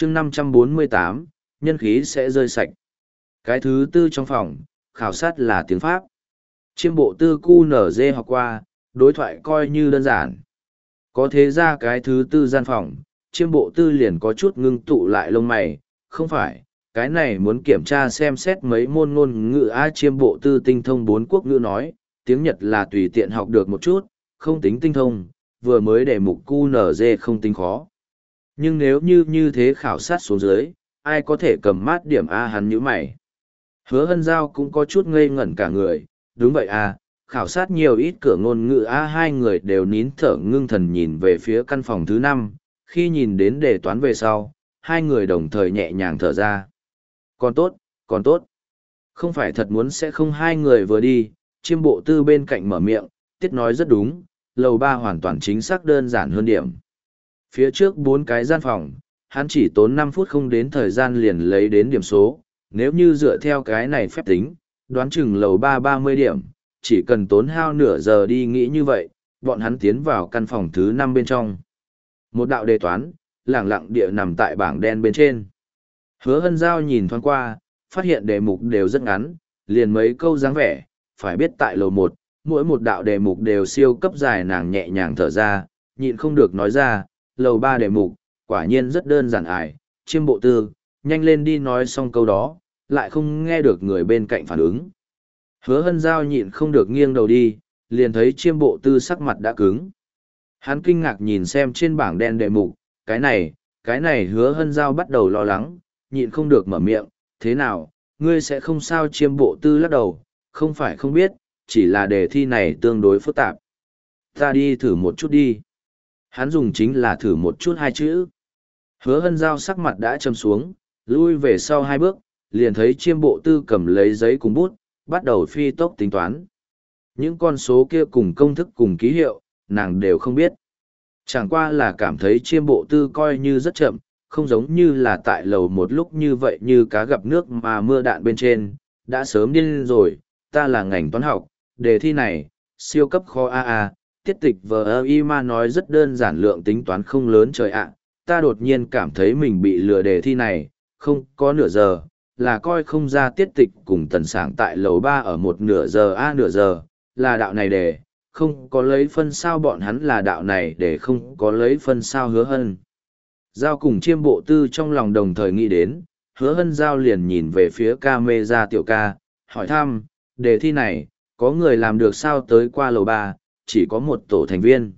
chương 548, nhân khí sẽ rơi sạch. Cái thứ tư trong phòng, khảo sát là tiếng Pháp. Chiêm bộ tư QNZ học qua, đối thoại coi như đơn giản. Có thế ra cái thứ tư gian phòng, chiêm bộ tư liền có chút ngưng tụ lại lông mày, không phải, cái này muốn kiểm tra xem xét mấy môn ngôn ngữ chiêm bộ tư tinh thông 4 quốc ngữ nói, tiếng Nhật là tùy tiện học được một chút, không tính tinh thông, vừa mới đề mục QNZ không tính khó. Nhưng nếu như thế khảo sát xuống dưới, ai có thể cầm mát điểm A hắn nhíu mày. Hứa Hân Giao cũng có chút ngây ngẩn cả người, đúng vậy khảo sát nhiều ít cửa ngôn ngữ hai người đều nín thở ngưng thần nhìn về phía căn phòng thứ 5, khi nhìn đến đề toán về sau, hai người đồng thời nhẹ nhàng thở ra. Còn tốt, còn tốt. Không phải thật muốn sẽ không hai người vừa đi, chiêm bộ tư bên cạnh mở miệng, tiết nói rất đúng, lầu 3 hoàn toàn chính xác đơn giản hơn điểm. Phía trước 4 cái gian phòng, hắn chỉ tốn 5 phút không đến thời gian liền lấy đến điểm số, nếu như dựa theo cái này phép tính, đoán chừng lầu 3 30 điểm, chỉ cần tốn hao nửa giờ đi nghĩ như vậy, bọn hắn tiến vào căn phòng thứ 5 bên trong. Một đạo đề toán, lẳng lặng địa nằm tại bảng đen bên trên. Hứa Hân Giao nhìn thoáng qua, phát hiện đề mục đều rất ngắn, liền mấy câu dáng vẻ, phải biết tại lầu 1, mỗi một đạo đề mục đều siêu cấp dài, nàng nhẹ nhàng thở ra, nhịn không được nói ra, lầu 3 đề mục, quả nhiên rất đơn giản chiêm bộ tư, nhanh lên đi nói xong câu đó, lại không nghe được người bên cạnh phản ứng. Hứa Hân Giao nhịn không được nghiêng đầu đi, liền thấy chiêm bộ tư sắc mặt đã cứng. Hắn kinh ngạc nhìn xem trên bảng đen đề mục, cái này Hứa Hân Giao bắt đầu lo lắng, nhịn không được mở miệng, thế nào, ngươi sẽ không sao? Chiêm bộ tư lắc đầu, không phải không biết, chỉ là đề thi này tương đối phức tạp. Ta đi thử một chút đi. Hắn dùng chính là thử một chút 2 chữ. Hứa Hân Giao sắc mặt đã trầm xuống, lui về sau 2 bước, liền thấy chiêm bộ tư cầm lấy giấy cùng bút, bắt đầu phi tốc tính toán. Những con số kia cùng công thức cùng ký hiệu, nàng đều không biết. Chẳng qua là cảm thấy chiêm bộ tư coi như rất chậm, không giống như là tại lầu 1 lúc như vậy như cá gặp nước mà mưa đạn bên trên, đã sớm điên rồi, ta là ngành toán học, đề thi này, siêu cấp khó tiết tịch VI mà nói rất đơn giản, lượng tính toán không lớn trời ạ, ta đột nhiên cảm thấy mình bị lừa đề thi này, không có nửa giờ, là coi không ra tiết tịch cùng tần sảng tại lầu 3 ở một nửa giờ, là đạo này đề, không có lấy phân sao, bọn hắn là đạo này để không có lấy phân sao. Hứa Hân Giao cùng chiêm bộ tư trong lòng đồng thời nghĩ đến, Hứa Hân Giao liền nhìn về phía camera tiểu ca, hỏi thăm, đề thi này, có người làm được sao? Tới qua lầu 3, chỉ có một tổ thành viên.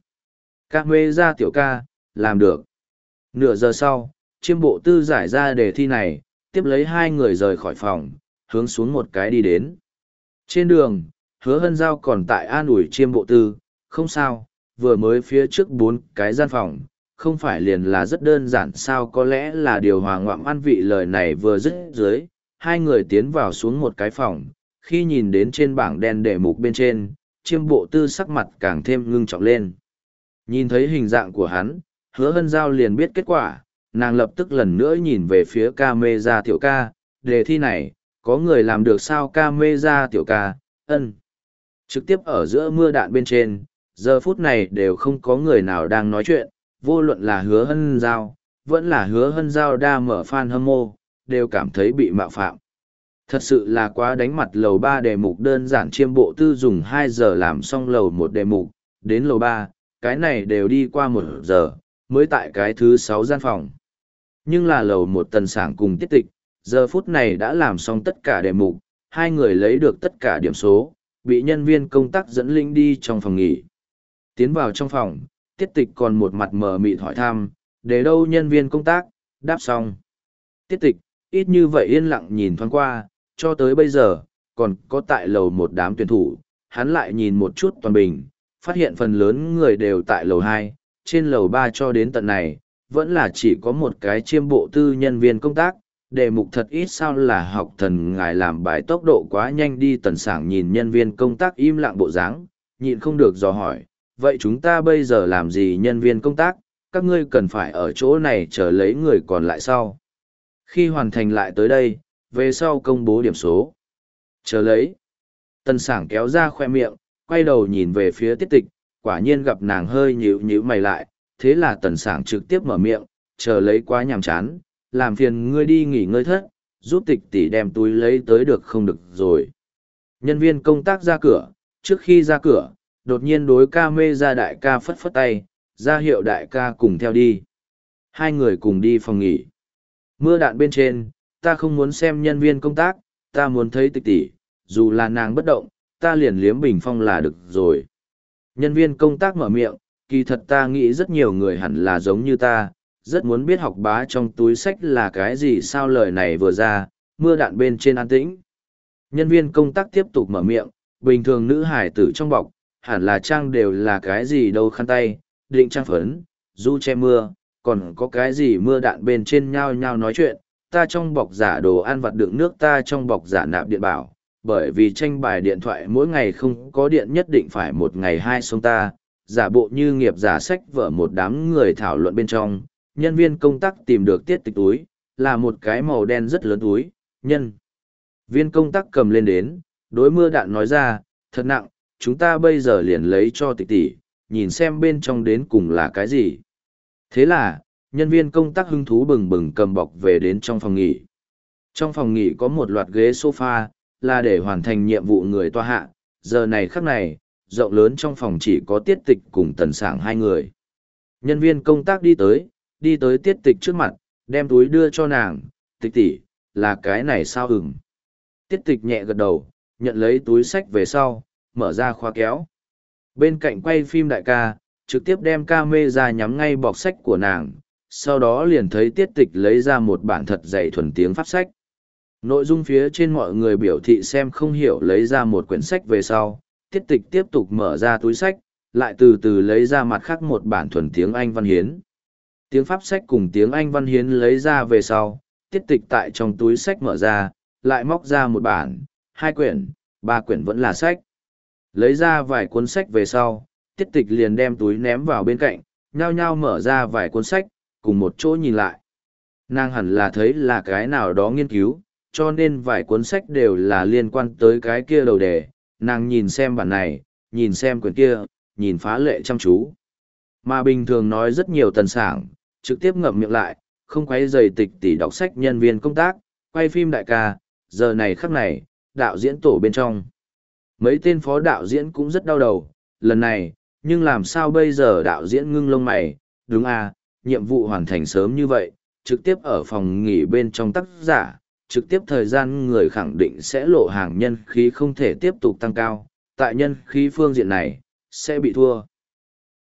Camera tiểu ca, làm được. Nửa giờ sau, chiêm bộ tư giải ra đề thi này, tiếp lấy 2 người rời khỏi phòng, hướng xuống một cái đi đến. Trên đường, Hứa Hân Giao còn tại an ủi chiêm bộ tư, không sao, vừa mới phía trước 4 cái gian phòng, không phải liền là rất đơn giản sao? Có lẽ là điều hòa ngoạm ăn vị. Lời này vừa dứt dưới, 2 người tiến vào xuống một cái phòng, khi nhìn đến trên bảng đen đề mục bên trên, chiêm bộ tư sắc mặt càng thêm ngưng trọng lên. Nhìn thấy hình dạng của hắn, Hứa Hân Giao liền biết kết quả, nàng lập tức lần nữa nhìn về phía camera tiểu ca, đề thi này, có người làm được sao? Camera tiểu ca, ân. Trực tiếp ở giữa mưa đạn bên trên, giờ phút này đều không có người nào đang nói chuyện, vô luận là Hứa Hân Giao, vẫn là Hứa Hân Giao đa mở fan hâm mộ, đều cảm thấy bị mạo phạm. Thật sự là quá đánh mặt. Lầu 3 đề mục đơn giản, chiêm bộ tư dùng 2 giờ làm xong lầu 1 đề mục, đến lầu 3, cái này đều đi qua 1 giờ, mới tại cái thứ 6 gian phòng. Nhưng là lầu 1 tần sảng cùng tiết tịch, giờ phút này đã làm xong tất cả đề mục, 2 người lấy được tất cả điểm số, bị nhân viên công tác dẫn linh đi trong phòng nghỉ. Tiến vào trong phòng, tiết tịch còn một mặt mờ mịt hỏi thăm, để đâu nhân viên công tác, đáp xong. Tiết tịch, ít như vậy yên lặng nhìn thoáng qua, cho tới bây giờ, còn có tại lầu 1 đám tuyển thủ, hắn lại nhìn một chút toàn bình, phát hiện phần lớn người đều tại lầu 2, trên lầu 3 cho đến tận này, vẫn là chỉ có một cái chiêm bộ tư nhân viên công tác, đề mục thật ít sao? Là học thần ngài làm bài tốc độ quá nhanh đi. Tần sảng nhìn nhân viên công tác im lặng bộ dáng, nhịn không được dò hỏi, vậy chúng ta bây giờ làm gì? Nhân viên công tác, các ngươi cần phải ở chỗ này chờ lấy người còn lại sau. Khi hoàn thành lại tới đây, về sau công bố điểm số. Chờ lấy. Tần sảng kéo ra khoe miệng, quay đầu nhìn về phía tiết tịch, quả nhiên gặp nàng hơi nhíu nhíu mày lại, thế là tần sảng trực tiếp mở miệng, chờ lấy quá nhàm chán, làm phiền ngươi đi nghỉ ngơi thất, giúp tịch tỷ đem túi lấy tới được không được rồi. Nhân viên công tác ra cửa, trước khi ra cửa, đột nhiên đối ca mê ra đại ca phất phất tay, ra hiệu đại ca cùng theo đi. Hai người cùng đi phòng nghỉ. Mưa đạn bên trên, ta không muốn xem nhân viên công tác, ta muốn thấy tịch tỷ, dù là nàng bất động, ta liền liếm bình phong là được rồi. Nhân viên công tác mở miệng, kỳ thật ta nghĩ rất nhiều người hẳn là giống như ta, rất muốn biết học bá trong túi sách là cái gì. Sao lời này vừa ra, mưa đạn bên trên an tĩnh. Nhân viên công tác tiếp tục mở miệng, bình thường nữ hải tử trong bọc, hẳn là trang đều là cái gì đâu, khăn tay, định trang phấn, du che mưa, còn có cái gì. Mưa đạn bên trên nhao nhao nói chuyện, ta trong bọc giả đồ ăn vặt đựng nước, ta trong bọc giả nạp điện bảo, bởi vì tranh bài điện thoại mỗi ngày không có điện nhất định phải một ngày hai xong ta, giả bộ như nghiệp giả sách vở. Một đám người thảo luận bên trong, nhân viên công tác tìm được tiết tịch túi, là một cái màu đen rất lớn túi, nhân viên công tác cầm lên đến, đối mưa đạn nói ra, thật nặng, chúng ta bây giờ liền lấy cho tịch tỷ, nhìn xem bên trong đến cùng là cái gì. Thế là, nhân viên công tác hứng thú bừng bừng cầm bọc về đến trong phòng nghỉ. Trong phòng nghỉ có một loạt ghế sofa, là để hoàn thành nhiệm vụ người toa hạ, giờ này khắc này, rộng lớn trong phòng chỉ có tiết tịch cùng tần sảng hai người. Nhân viên công tác đi tới tiết tịch trước mặt, đem túi đưa cho nàng, tịch tỷ, là cái này sao? Tiết tịch nhẹ gật đầu, nhận lấy túi sách về sau, mở ra khóa kéo. Bên cạnh quay phim đại ca, trực tiếp đem camera nhắm ngay bọc sách của nàng, sau đó liền thấy tiết tịch lấy ra một bản thật dày thuần tiếng Pháp sách. Nội dung phía trên mọi người biểu thị xem không hiểu, lấy ra một quyển sách về sau, tiết tịch tiếp tục mở ra túi sách, lại từ từ lấy ra mặt khác một bản thuần tiếng Anh văn hiến. Tiếng Pháp sách cùng tiếng Anh văn hiến lấy ra về sau, tiết tịch tại trong túi sách mở ra, lại móc ra một bản, 2 quyển, 3 quyển vẫn là sách. Lấy ra vài cuốn sách về sau, tiết tịch liền đem túi ném vào bên cạnh, nhao nhao mở ra vài cuốn sách, cùng một chỗ nhìn lại. Nàng hẳn là thấy là cái nào đó nghiên cứu, cho nên vài cuốn sách đều là liên quan tới cái kia đầu đề. Nàng nhìn xem bản này, nhìn xem quyển kia, nhìn phá lệ chăm chú. Mà bình thường nói rất nhiều tần sảng, trực tiếp ngậm miệng lại, không quấy rầy tịch tỷ đọc sách. Nhân viên công tác, quay phim đại ca, giờ này khắc này, đạo diễn tổ bên trong. Mấy tên phó đạo diễn cũng rất đau đầu, lần này, nhưng làm sao bây giờ? Đạo diễn ngưng lông mày, đúng à, nhiệm vụ hoàn thành sớm như vậy, trực tiếp ở phòng nghỉ bên trong tác giả, trực tiếp thời gian người khẳng định sẽ lộ hàng, nhân khí không thể tiếp tục tăng cao, tại nhân khí phương diện này, sẽ bị thua.